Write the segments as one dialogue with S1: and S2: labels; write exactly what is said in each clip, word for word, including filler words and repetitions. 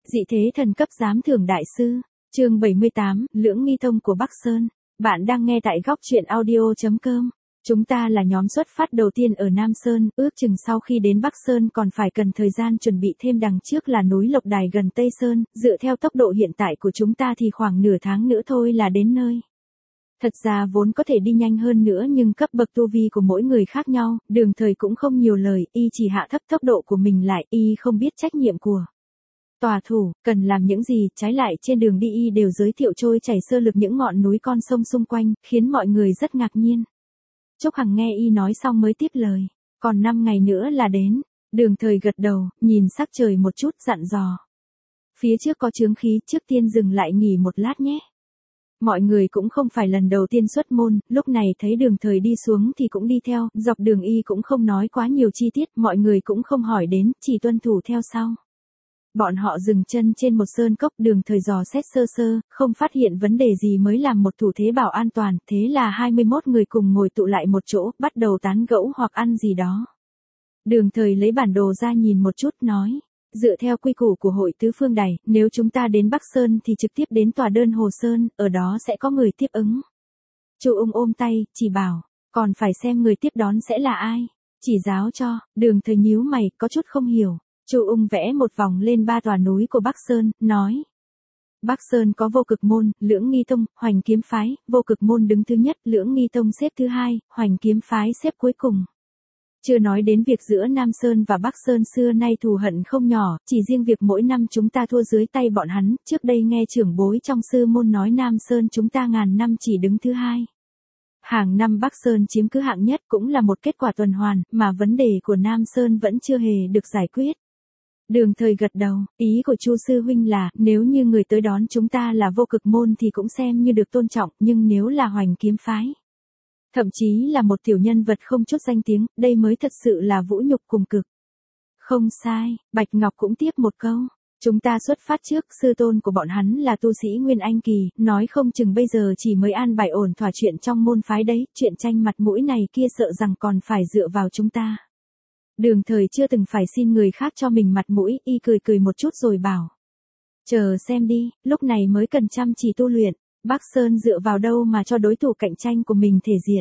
S1: Dị thế thần cấp giám thưởng đại sư. Chương bảy mươi tám, Lưỡng nghi thông của Bắc Sơn. Bạn đang nghe tại góc truyện audio chấm com. Chúng ta là nhóm xuất phát đầu tiên ở Nam Sơn, ước chừng sau khi đến Bắc Sơn còn phải cần thời gian chuẩn bị thêm, đằng trước là núi Lộc Đài gần Tây Sơn, dựa theo tốc độ hiện tại của chúng ta thì khoảng nửa tháng nữa thôi là đến nơi. Thật ra vốn có thể đi nhanh hơn nữa nhưng cấp bậc tu vi của mỗi người khác nhau, Đường Thời cũng không nhiều lời, y chỉ hạ thấp tốc độ của mình lại, y không biết trách nhiệm của tòa thủ, cần làm những gì, trái lại trên đường đi y đều giới thiệu trôi chảy sơ lược những ngọn núi con sông xung quanh, khiến mọi người rất ngạc nhiên. Trúc Hằng nghe y nói xong mới tiếp lời, còn năm ngày nữa là đến. Đường Thời gật đầu, nhìn sắc trời một chút, dặn dò. Phía trước có chướng khí, trước tiên dừng lại nghỉ một lát nhé. Mọi người cũng không phải lần đầu tiên xuất môn, lúc này thấy Đường Thời đi xuống thì cũng đi theo, dọc đường y cũng không nói quá nhiều chi tiết, mọi người cũng không hỏi đến, chỉ tuân thủ theo sau. Bọn họ dừng chân trên một sơn cốc, Đường Thời dò xét sơ sơ, không phát hiện vấn đề gì mới làm một thủ thế bảo an toàn, thế là hai mươi mốt người cùng ngồi tụ lại một chỗ, bắt đầu tán gẫu hoặc ăn gì đó. Đường Thời lấy bản đồ ra nhìn một chút, nói, dựa theo quy củ của hội tứ phương đài, nếu chúng ta đến Bắc Sơn thì trực tiếp đến tòa đơn Hồ Sơn, ở đó sẽ có người tiếp ứng. Chu Ung ôm tay, chỉ bảo, còn phải xem người tiếp đón sẽ là ai, chỉ giáo cho. Đường Thời nhíu mày, có chút không hiểu. Chu Ung vẽ một vòng lên ba tòa núi của Bắc Sơn, nói. Bắc Sơn có Vô Cực Môn, Lưỡng Nghi Tông, Hoành Kiếm Phái, Vô Cực Môn đứng thứ nhất, Lưỡng Nghi Tông xếp thứ hai, Hoành Kiếm Phái xếp cuối cùng. Chưa nói đến việc giữa Nam Sơn và Bắc Sơn xưa nay thù hận không nhỏ, chỉ riêng việc mỗi năm chúng ta thua dưới tay bọn hắn, trước đây nghe trưởng bối trong sư môn nói Nam Sơn chúng ta ngàn năm chỉ đứng thứ hai. Hàng năm Bắc Sơn chiếm cứ hạng nhất cũng là một kết quả tuần hoàn, mà vấn đề của Nam Sơn vẫn chưa hề được giải quyết. Đường Thời gật đầu, ý của Chu sư huynh là, nếu như người tới đón chúng ta là Vô Cực Môn thì cũng xem như được tôn trọng, nhưng nếu là Hoành Kiếm Phái, thậm chí là một tiểu nhân vật không chút danh tiếng, đây mới thật sự là vũ nhục cùng cực. Không sai, Bạch Ngọc cũng tiếp một câu. Chúng ta xuất phát trước, sư tôn của bọn hắn là tu sĩ Nguyên Anh Kỳ, nói không chừng bây giờ chỉ mới an bài ổn thỏa chuyện trong môn phái đấy, chuyện tranh mặt mũi này kia sợ rằng còn phải dựa vào chúng ta. Đường Thời chưa từng phải xin người khác cho mình mặt mũi, y cười cười một chút rồi bảo. Chờ xem đi, lúc này mới cần chăm chỉ tu luyện, Bắc Sơn dựa vào đâu mà cho đối thủ cạnh tranh của mình thể diện.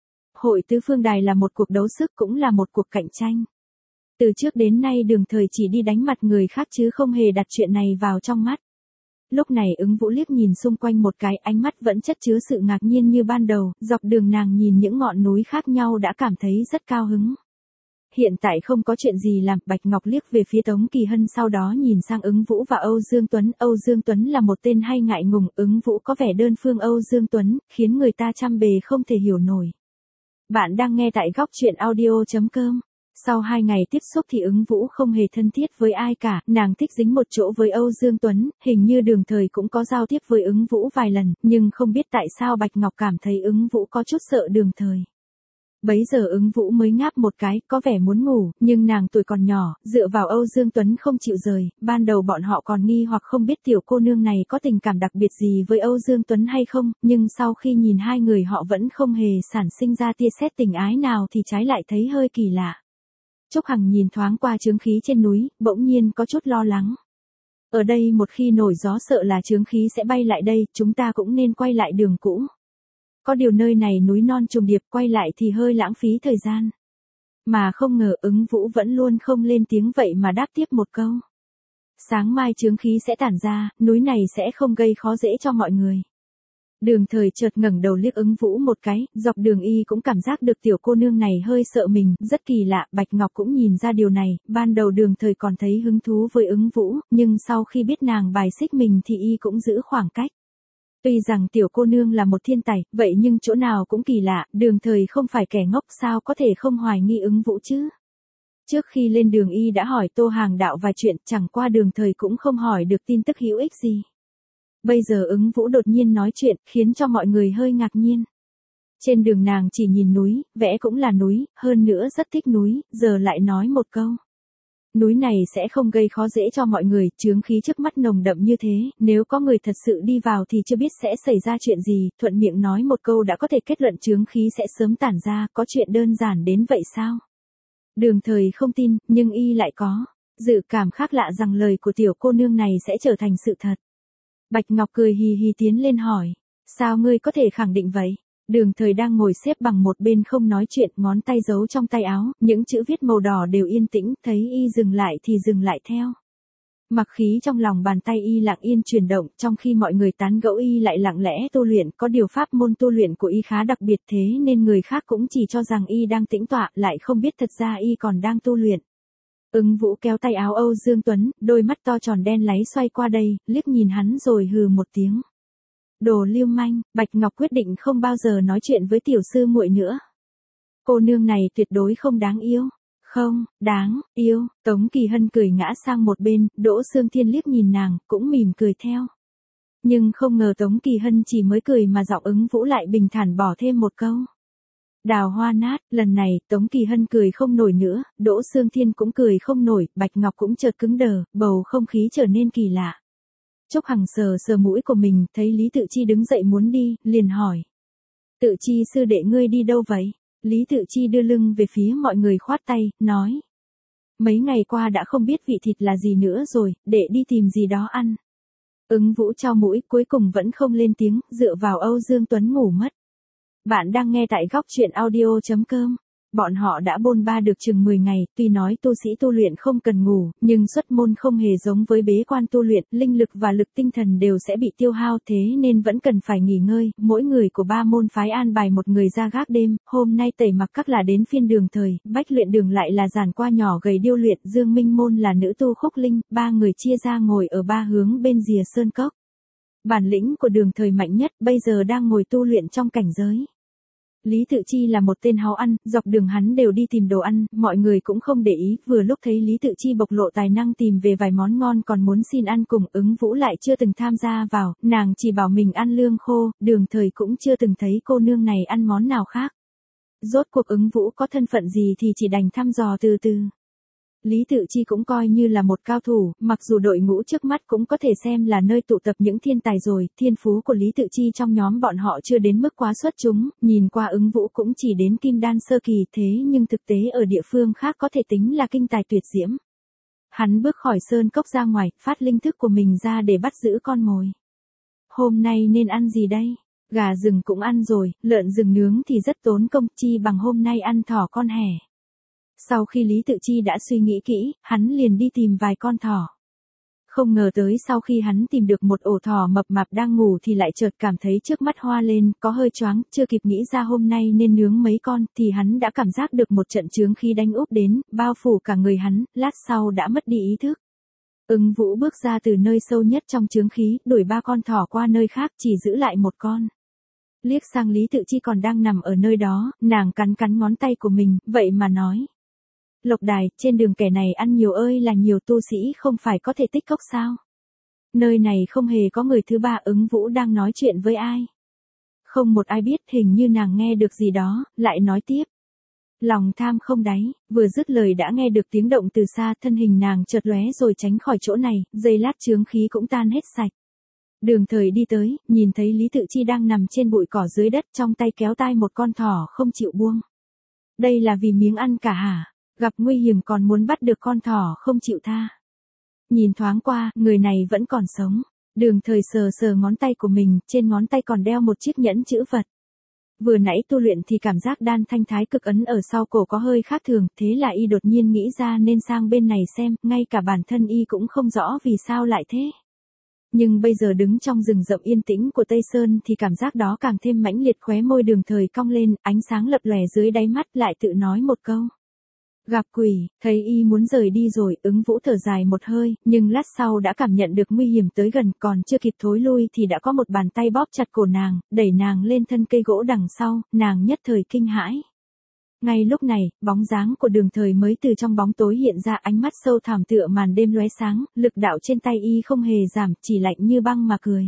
S1: Hội tứ phương đài là một cuộc đấu sức cũng là một cuộc cạnh tranh. Từ trước đến nay Đường Thời chỉ đi đánh mặt người khác chứ không hề đặt chuyện này vào trong mắt. Lúc này Ứng Vũ liếc nhìn xung quanh một cái, ánh mắt vẫn chất chứa sự ngạc nhiên như ban đầu, dọc đường nàng nhìn những ngọn núi khác nhau đã cảm thấy rất cao hứng. Hiện tại không có chuyện gì làm, Bạch Ngọc liếc về phía Tống Kỳ Hân sau đó nhìn sang Ứng Vũ và Âu Dương Tuấn. Âu Dương Tuấn là một tên hay ngại ngùng, Ứng Vũ có vẻ đơn phương Âu Dương Tuấn, khiến người ta trăm bề không thể hiểu nổi. Bạn đang nghe tại góc truyện audio chấm com. Sau hai ngày tiếp xúc thì Ứng Vũ không hề thân thiết với ai cả, nàng thích dính một chỗ với Âu Dương Tuấn, hình như Đường Thời cũng có giao tiếp với Ứng Vũ vài lần, nhưng không biết tại sao Bạch Ngọc cảm thấy Ứng Vũ có chút sợ Đường Thời. Bấy giờ Ứng Vũ mới ngáp một cái, có vẻ muốn ngủ, nhưng nàng tuổi còn nhỏ, dựa vào Âu Dương Tuấn không chịu rời, ban đầu bọn họ còn nghi hoặc không biết tiểu cô nương này có tình cảm đặc biệt gì với Âu Dương Tuấn hay không, nhưng sau khi nhìn hai người họ vẫn không hề sản sinh ra tia sét tình ái nào thì trái lại thấy hơi kỳ lạ. Trúc Hằng nhìn thoáng qua chướng khí trên núi, bỗng nhiên có chút lo lắng. Ở đây một khi nổi gió sợ là chướng khí sẽ bay lại đây, chúng ta cũng nên quay lại đường cũ. Có điều nơi này núi non trùng điệp, quay lại thì hơi lãng phí thời gian. Mà không ngờ Ứng Vũ vẫn luôn không lên tiếng vậy mà đáp tiếp một câu. Sáng mai chướng khí sẽ tản ra, núi này sẽ không gây khó dễ cho mọi người. Đường Thời chợt ngẩng đầu liếc Ứng Vũ một cái, dọc đường y cũng cảm giác được tiểu cô nương này hơi sợ mình, rất kỳ lạ, Bạch Ngọc cũng nhìn ra điều này, ban đầu Đường Thời còn thấy hứng thú với Ứng Vũ, nhưng sau khi biết nàng bài xích mình thì y cũng giữ khoảng cách. Tuy rằng tiểu cô nương là một thiên tài, vậy nhưng chỗ nào cũng kỳ lạ, Đường Thời không phải kẻ ngốc sao có thể không hoài nghi Ứng Vũ chứ. Trước khi lên đường y đã hỏi Tô Hàng Đạo vài chuyện, chẳng qua Đường Thời cũng không hỏi được tin tức hữu ích gì. Bây giờ Ứng Vũ đột nhiên nói chuyện, khiến cho mọi người hơi ngạc nhiên. Trên đường nàng chỉ nhìn núi, vẽ cũng là núi, hơn nữa rất thích núi, giờ lại nói một câu. Núi này sẽ không gây khó dễ cho mọi người, chướng khí trước mắt nồng đậm như thế, nếu có người thật sự đi vào thì chưa biết sẽ xảy ra chuyện gì, thuận miệng nói một câu đã có thể kết luận chướng khí sẽ sớm tản ra, có chuyện đơn giản đến vậy sao? Đường Thời không tin, nhưng y lại có. Dự cảm khác lạ rằng lời của tiểu cô nương này sẽ trở thành sự thật. Bạch Ngọc cười hì hì tiến lên hỏi. Sao ngươi có thể khẳng định vậy? Đường Thời đang ngồi xếp bằng một bên không nói chuyện, ngón tay giấu trong tay áo, những chữ viết màu đỏ đều yên tĩnh, thấy y dừng lại thì dừng lại theo. Mặc khí trong lòng bàn tay y lặng yên chuyển động, trong khi mọi người tán gẫu y lại lặng lẽ tu luyện, có điều pháp môn tu luyện của y khá đặc biệt thế nên người khác cũng chỉ cho rằng y đang tĩnh tọa, lại không biết thật ra y còn đang tu luyện. Ứng Vũ kéo tay áo Âu Dương Tuấn, đôi mắt to tròn đen láy xoay qua đây, liếc nhìn hắn rồi hừ một tiếng. Đồ lưu manh, Bạch Ngọc quyết định không bao giờ nói chuyện với tiểu sư muội nữa. Cô nương này tuyệt đối không đáng yêu. Không, đáng, yêu, Tống Kỳ Hân cười ngã sang một bên, Đỗ Sương Thiên liếc nhìn nàng, cũng mỉm cười theo. Nhưng không ngờ Tống Kỳ Hân chỉ mới cười mà giọng Ứng Vũ lại bình thản bỏ thêm một câu. Đào hoa nát, lần này, Tống Kỳ Hân cười không nổi nữa, Đỗ Sương Thiên cũng cười không nổi, Bạch Ngọc cũng chợt cứng đờ, bầu không khí trở nên kỳ lạ. Trúc Hằng sờ sờ mũi của mình, thấy Lý Tự Chi đứng dậy muốn đi, liền hỏi. Tự Chi sư đệ ngươi đi đâu vậy? Lý Tự Chi đưa lưng về phía mọi người khoát tay, nói. Mấy ngày qua đã không biết vị thịt là gì nữa rồi, để đi tìm gì đó ăn. Ứng Vũ trao mũi, cuối cùng vẫn không lên tiếng, dựa vào Âu Dương Tuấn ngủ mất. Bạn đang nghe tại góc truyện audio chấm com. Bọn họ đã bôn ba được chừng mười ngày, tuy nói tu sĩ tu luyện không cần ngủ, nhưng xuất môn không hề giống với bế quan tu luyện, linh lực và lực tinh thần đều sẽ bị tiêu hao thế nên vẫn cần phải nghỉ ngơi, mỗi người của ba môn phái an bài một người ra gác đêm, hôm nay Tẩy Mặc Các là đến phiên Đường Thời, Bách Luyện Đường lại là giàn qua nhỏ gầy điêu luyện, Dương Minh Môn là nữ tu Khúc Linh, ba người chia ra ngồi ở ba hướng bên rìa sơn cốc. Bản lĩnh của Đường Thời mạnh nhất, bây giờ đang ngồi tu luyện trong cảnh giới. Lý Tự Chi là một tên háo ăn, dọc đường hắn đều đi tìm đồ ăn, mọi người cũng không để ý, vừa lúc thấy Lý Tự Chi bộc lộ tài năng tìm về vài món ngon còn muốn xin ăn cùng, Ứng Vũ lại chưa từng tham gia vào, nàng chỉ bảo mình ăn lương khô, Đường Thời cũng chưa từng thấy cô nương này ăn món nào khác. Rốt cuộc Ứng Vũ có thân phận gì thì chỉ đành thăm dò từ từ. Lý Tự Chi cũng coi như là một cao thủ, mặc dù đội ngũ trước mắt cũng có thể xem là nơi tụ tập những thiên tài rồi, thiên phú của Lý Tự Chi trong nhóm bọn họ chưa đến mức quá xuất chúng, nhìn qua Ứng Vũ cũng chỉ đến kim đan sơ kỳ thế nhưng thực tế ở địa phương khác có thể tính là kinh tài tuyệt diễm. Hắn bước khỏi sơn cốc ra ngoài, phát linh thức của mình ra để bắt giữ con mồi. Hôm nay nên ăn gì đây? Gà rừng cũng ăn rồi, lợn rừng nướng thì rất tốn công, chi bằng hôm nay ăn thỏ con hẻ. Sau khi Lý Tự Chi đã suy nghĩ kỹ, hắn liền đi tìm vài con thỏ. Không ngờ tới sau khi hắn tìm được một ổ thỏ mập mạp đang ngủ thì lại chợt cảm thấy trước mắt hoa lên, có hơi choáng, chưa kịp nghĩ ra hôm nay nên nướng mấy con thì hắn đã cảm giác được một trận chướng khí đánh úp đến, bao phủ cả người hắn, lát sau đã mất đi ý thức. Ứng Vũ bước ra từ nơi sâu nhất trong chướng khí, đuổi ba con thỏ qua nơi khác chỉ giữ lại một con. Liếc sang Lý Tự Chi còn đang nằm ở nơi đó, nàng cắn cắn ngón tay của mình, vậy mà nói. Lộc Đài, trên đường kẻ này ăn nhiều ơi là nhiều, tu sĩ không phải có thể tích cốc sao? Nơi này không hề có người thứ ba. Ứng Vũ đang nói chuyện với ai? Không một ai biết, hình như nàng nghe được gì đó, lại nói tiếp. Lòng tham không đáy, vừa dứt lời đã nghe được tiếng động từ xa, thân hình nàng chợt lóe rồi tránh khỏi chỗ này, giây lát chướng khí cũng tan hết sạch. Đường Thời đi tới, nhìn thấy Lý Tự Chi đang nằm trên bụi cỏ dưới đất, trong tay kéo tai một con thỏ không chịu buông. Đây là vì miếng ăn cả hả? Gặp nguy hiểm còn muốn bắt được con thỏ không chịu tha. Nhìn thoáng qua, người này vẫn còn sống. Đường Thời sờ sờ ngón tay của mình, trên ngón tay còn đeo một chiếc nhẫn chữ vật. Vừa nãy tu luyện thì cảm giác đan thanh thái cực ấn ở sau cổ có hơi khác thường, thế là y đột nhiên nghĩ ra nên sang bên này xem, ngay cả bản thân y cũng không rõ vì sao lại thế. Nhưng bây giờ đứng trong rừng rậm yên tĩnh của Tây Sơn thì cảm giác đó càng thêm mãnh liệt, khóe môi Đường Thời cong lên, ánh sáng lập lòe dưới đáy mắt, lại tự nói một câu. Gặp quỷ, thấy y muốn rời đi rồi, Ứng Vũ thở dài một hơi, nhưng lát sau đã cảm nhận được nguy hiểm tới gần, còn chưa kịp thối lui thì đã có một bàn tay bóp chặt cổ nàng, đẩy nàng lên thân cây gỗ đằng sau, nàng nhất thời kinh hãi. Ngay lúc này, bóng dáng của Đường Thời mới từ trong bóng tối hiện ra, ánh mắt sâu thẳm tựa màn đêm lóe sáng, lực đạo trên tay y không hề giảm, chỉ lạnh như băng mà cười.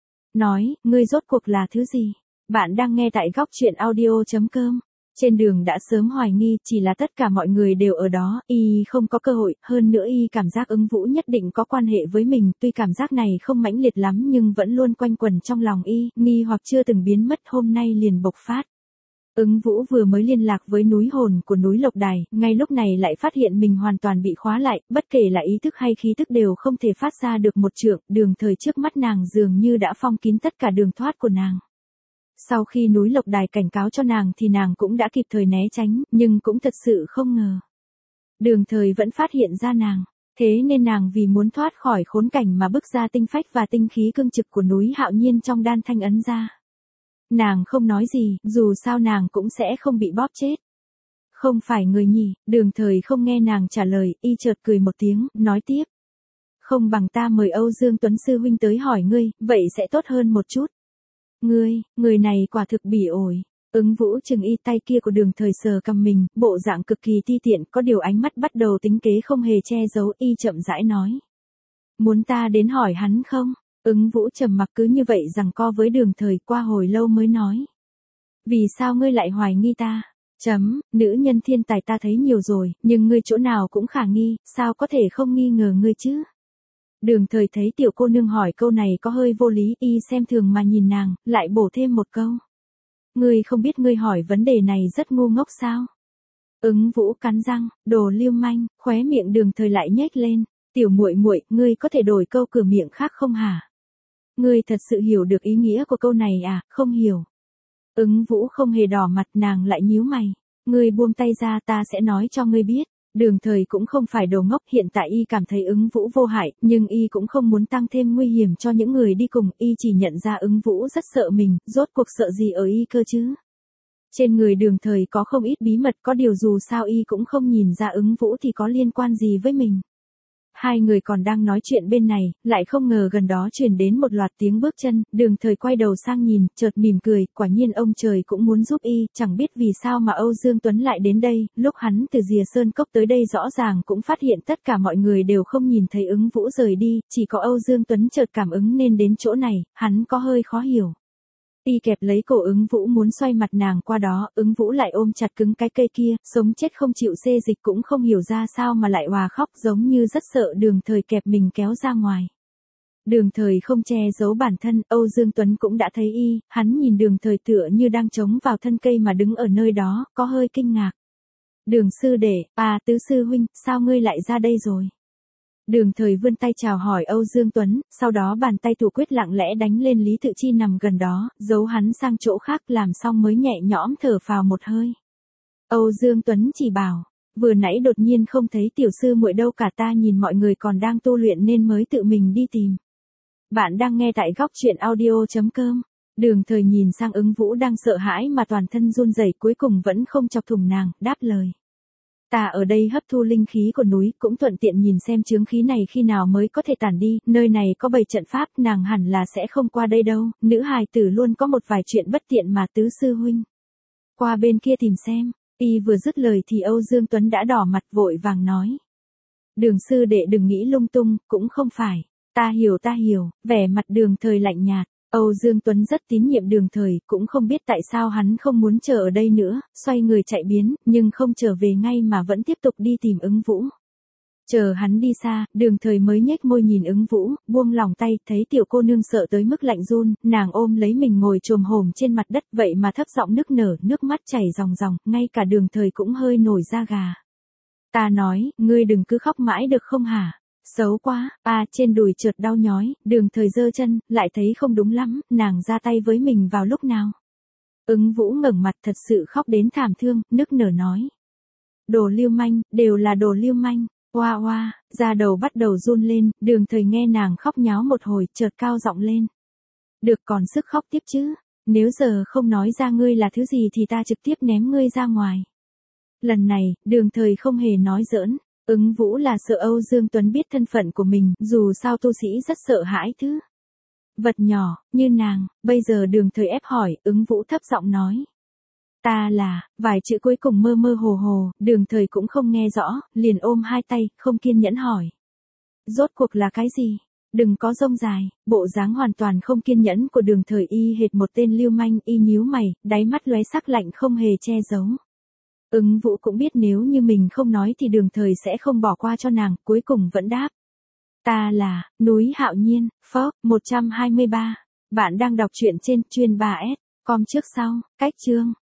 S1: Nói, ngươi rốt cuộc là thứ gì? Bạn đang nghe tại góc truyện audio chấm com. Trên đường đã sớm hoài nghi, chỉ là tất cả mọi người đều ở đó, y không có cơ hội, hơn nữa y cảm giác Ứng Vũ nhất định có quan hệ với mình, tuy cảm giác này không mãnh liệt lắm nhưng vẫn luôn quanh quẩn trong lòng y, nghi hoặc chưa từng biến mất hôm nay liền bộc phát. Ứng Vũ vừa mới liên lạc với núi hồn của núi Lộc Đài, ngay lúc này lại phát hiện mình hoàn toàn bị khóa lại, bất kể là ý thức hay khí thức đều không thể phát ra được một trượng, đường thời trước mắt nàng dường như đã phong kín tất cả đường thoát của nàng. Sau khi núi Lộc Đài cảnh cáo cho nàng thì nàng cũng đã kịp thời né tránh, nhưng cũng thật sự không ngờ. Đường thời vẫn phát hiện ra nàng, thế nên nàng vì muốn thoát khỏi khốn cảnh mà bức ra tinh phách và tinh khí cương trực của núi Hạo Nhiên trong đan thanh ấn ra. Nàng không nói gì, dù sao nàng cũng sẽ không bị bóp chết. Không phải người nhỉ, đường thời không nghe nàng trả lời, y chợt cười một tiếng, nói tiếp. Không bằng ta mời Âu Dương Tuấn Sư huynh tới hỏi ngươi, vậy sẽ tốt hơn một chút. Ngươi, người này quả thực bỉ ổi. Ứng Vũ chừng y tay kia của đường thời sờ cầm mình, bộ dạng cực kỳ ti tiện, có điều ánh mắt bắt đầu tính kế không hề che giấu, y chậm rãi nói. Muốn ta đến hỏi hắn không? Ứng Vũ trầm mặc cứ như vậy giằng co với đường thời, qua hồi lâu mới nói. Vì sao ngươi lại hoài nghi ta? Chấm, nữ nhân thiên tài ta thấy nhiều rồi, nhưng ngươi chỗ nào cũng khả nghi, sao có thể không nghi ngờ ngươi chứ? Đường thời thấy tiểu cô nương hỏi câu này có hơi vô lý, y xem thường mà nhìn nàng, lại bổ thêm một câu. Ngươi không biết ngươi hỏi vấn đề này rất ngu ngốc sao? Ứng Vũ cắn răng, đồ lưu manh, khóe miệng đường thời lại nhếch lên. Tiểu muội muội, ngươi có thể đổi câu cửa miệng khác không hả? Ngươi thật sự hiểu được ý nghĩa của câu này à? Không hiểu. Ứng Vũ không hề đỏ mặt, nàng lại nhíu mày. Ngươi buông tay ra, ta sẽ nói cho ngươi biết. Đường thời cũng không phải đồ ngốc, hiện tại y cảm thấy Ứng Vũ vô hại, nhưng y cũng không muốn tăng thêm nguy hiểm cho những người đi cùng, y chỉ nhận ra Ứng Vũ rất sợ mình, rốt cuộc sợ gì ở y cơ chứ? Trên người đường thời có không ít bí mật, có điều dù sao y cũng không nhìn ra Ứng Vũ thì có liên quan gì với mình. Hai người còn đang nói chuyện bên này, lại không ngờ gần đó truyền đến một loạt tiếng bước chân, đường thời quay đầu sang nhìn, chợt mỉm cười, quả nhiên ông trời cũng muốn giúp y, chẳng biết vì sao mà Âu Dương Tuấn lại đến đây, lúc hắn từ Rìa Sơn Cốc tới đây rõ ràng cũng phát hiện tất cả mọi người đều không nhìn thấy Ứng Vũ rời đi, chỉ có Âu Dương Tuấn chợt cảm ứng nên đến chỗ này, hắn có hơi khó hiểu. Y kẹp lấy cổ Ứng Vũ muốn xoay mặt nàng qua đó, Ứng Vũ lại ôm chặt cứng cái cây kia, sống chết không chịu xê dịch, cũng không hiểu ra sao mà lại òa khóc, giống như rất sợ đường thời kẹp mình kéo ra ngoài. Đường thời không che giấu bản thân, Âu Dương Tuấn cũng đã thấy y, hắn nhìn đường thời tựa như đang chống vào thân cây mà đứng ở nơi đó, có hơi kinh ngạc. Đường sư đệ, à tứ sư huynh, sao ngươi lại ra đây rồi? Đường thời vươn tay chào hỏi Âu Dương Tuấn, sau đó bàn tay thủ quyết lặng lẽ đánh lên Lý Tự Chi nằm gần đó, giấu hắn sang chỗ khác, làm xong mới nhẹ nhõm thở phào một hơi. Âu Dương Tuấn chỉ bảo, vừa nãy đột nhiên không thấy tiểu sư muội đâu cả, ta nhìn mọi người còn đang tu luyện nên mới tự mình đi tìm. Bạn đang nghe tại góc truyện audio chấm com. Đường thời nhìn sang Ứng Vũ đang sợ hãi mà toàn thân run rẩy, cuối cùng vẫn không chọc thủng nàng, đáp lời. Ta ở đây hấp thu linh khí của núi, cũng thuận tiện nhìn xem chướng khí này khi nào mới có thể tản đi, nơi này có bảy trận pháp, nàng hẳn là sẽ không qua đây đâu, nữ hài tử luôn có một vài chuyện bất tiện mà tứ sư huynh. Qua bên kia tìm xem, y vừa dứt lời thì Âu Dương Tuấn đã đỏ mặt vội vàng nói. Đường sư đệ đừng nghĩ lung tung, cũng không phải, ta hiểu ta hiểu, vẻ mặt đường thời lạnh nhạt. Âu Dương Tuấn rất tín nhiệm đường thời, cũng không biết tại sao hắn không muốn chờ ở đây nữa, xoay người chạy biến, nhưng không trở về ngay mà vẫn tiếp tục đi tìm Ứng Vũ. Chờ hắn đi xa, đường thời mới nhếch môi nhìn Ứng Vũ, buông lòng tay, thấy tiểu cô nương sợ tới mức lạnh run, nàng ôm lấy mình ngồi chồm hổm trên mặt đất, vậy mà thấp giọng nức nở, nước mắt chảy ròng ròng, ngay cả đường thời cũng hơi nổi da gà. Ta nói, ngươi đừng cứ khóc mãi được không hả? Xấu quá, à trên đùi chợt đau nhói, đường thời giơ chân, lại thấy không đúng lắm, nàng ra tay với mình vào lúc nào. Ứng Vũ ngẩng mặt thật sự khóc đến thảm thương, nức nở nói. Đồ lưu manh, đều là đồ lưu manh, oa oa, da đầu bắt đầu run lên, đường thời nghe nàng khóc nháo một hồi, chợt cao giọng lên. Được còn sức khóc tiếp chứ, nếu giờ không nói ra ngươi là thứ gì thì ta trực tiếp ném ngươi ra ngoài. Lần này, đường thời không hề nói giỡn. Ứng Vũ là sợ Âu Dương Tuấn biết thân phận của mình, dù sao tu sĩ rất sợ hãi thứ. Vật nhỏ, như nàng, bây giờ đường thời ép hỏi, Ứng Vũ thấp giọng nói. Ta là, vài chữ cuối cùng mơ mơ hồ hồ, đường thời cũng không nghe rõ, liền ôm hai tay, không kiên nhẫn hỏi. Rốt cuộc là cái gì? Đừng có rông dài, bộ dáng hoàn toàn không kiên nhẫn của đường thời y hệt một tên lưu manh, y nhíu mày, đáy mắt lóe sắc lạnh không hề che giấu. Ứng Vũ cũng biết nếu như mình không nói thì đường thời sẽ không bỏ qua cho nàng, cuối cùng vẫn đáp. Ta là, núi Hạo Nhiên, phó, một trăm hai mươi ba. Bạn đang đọc truyện trên chuyên ba S, com trước sau, cách chương.